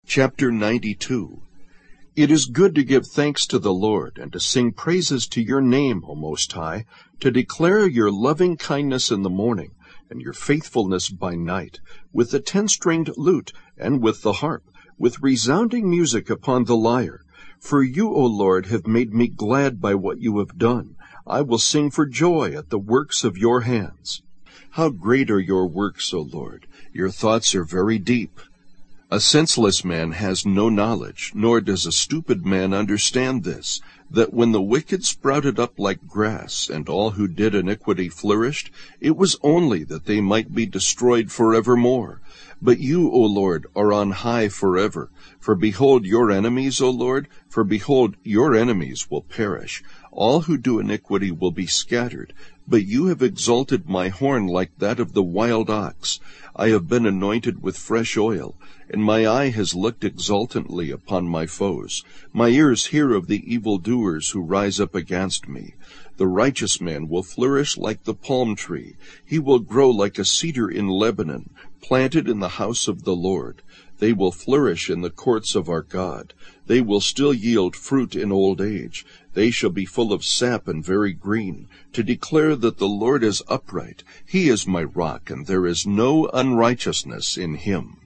Chapter 92. It is good to give thanks to the Lord, and to sing praises to your name, O Most High, to declare your loving kindness in the morning, and your faithfulness by night, with the 10-stringed lute, and with the harp, with resounding music upon the lyre. For you, O Lord, have made me glad by what you have done. I will sing for joy at the works of your hands. How great are your works, O Lord! Your thoughts are very deep. A senseless man has no knowledge, nor does a stupid man understand this, that when the wicked sprouted up like grass, and all who did iniquity flourished, it was only that they might be destroyed forevermore. But you, O Lord, are on high forever. For behold your enemies, O Lord, for behold your enemies will perish. All who do iniquity will be scattered. But you have exalted my horn like that of the wild ox. I have been anointed with fresh oil, and my eye has looked exultantly upon my foes. My ears hear of the evildoers who rise up against me. The righteous man will flourish like the palm tree. He will grow like a cedar in Lebanon, planted in the house of the Lord. They will flourish in the courts of our God. They will still yield fruit in old age. They shall be full of sap and very green, to declare that the Lord is upright. He is my rock, and there is no unrighteousness in him.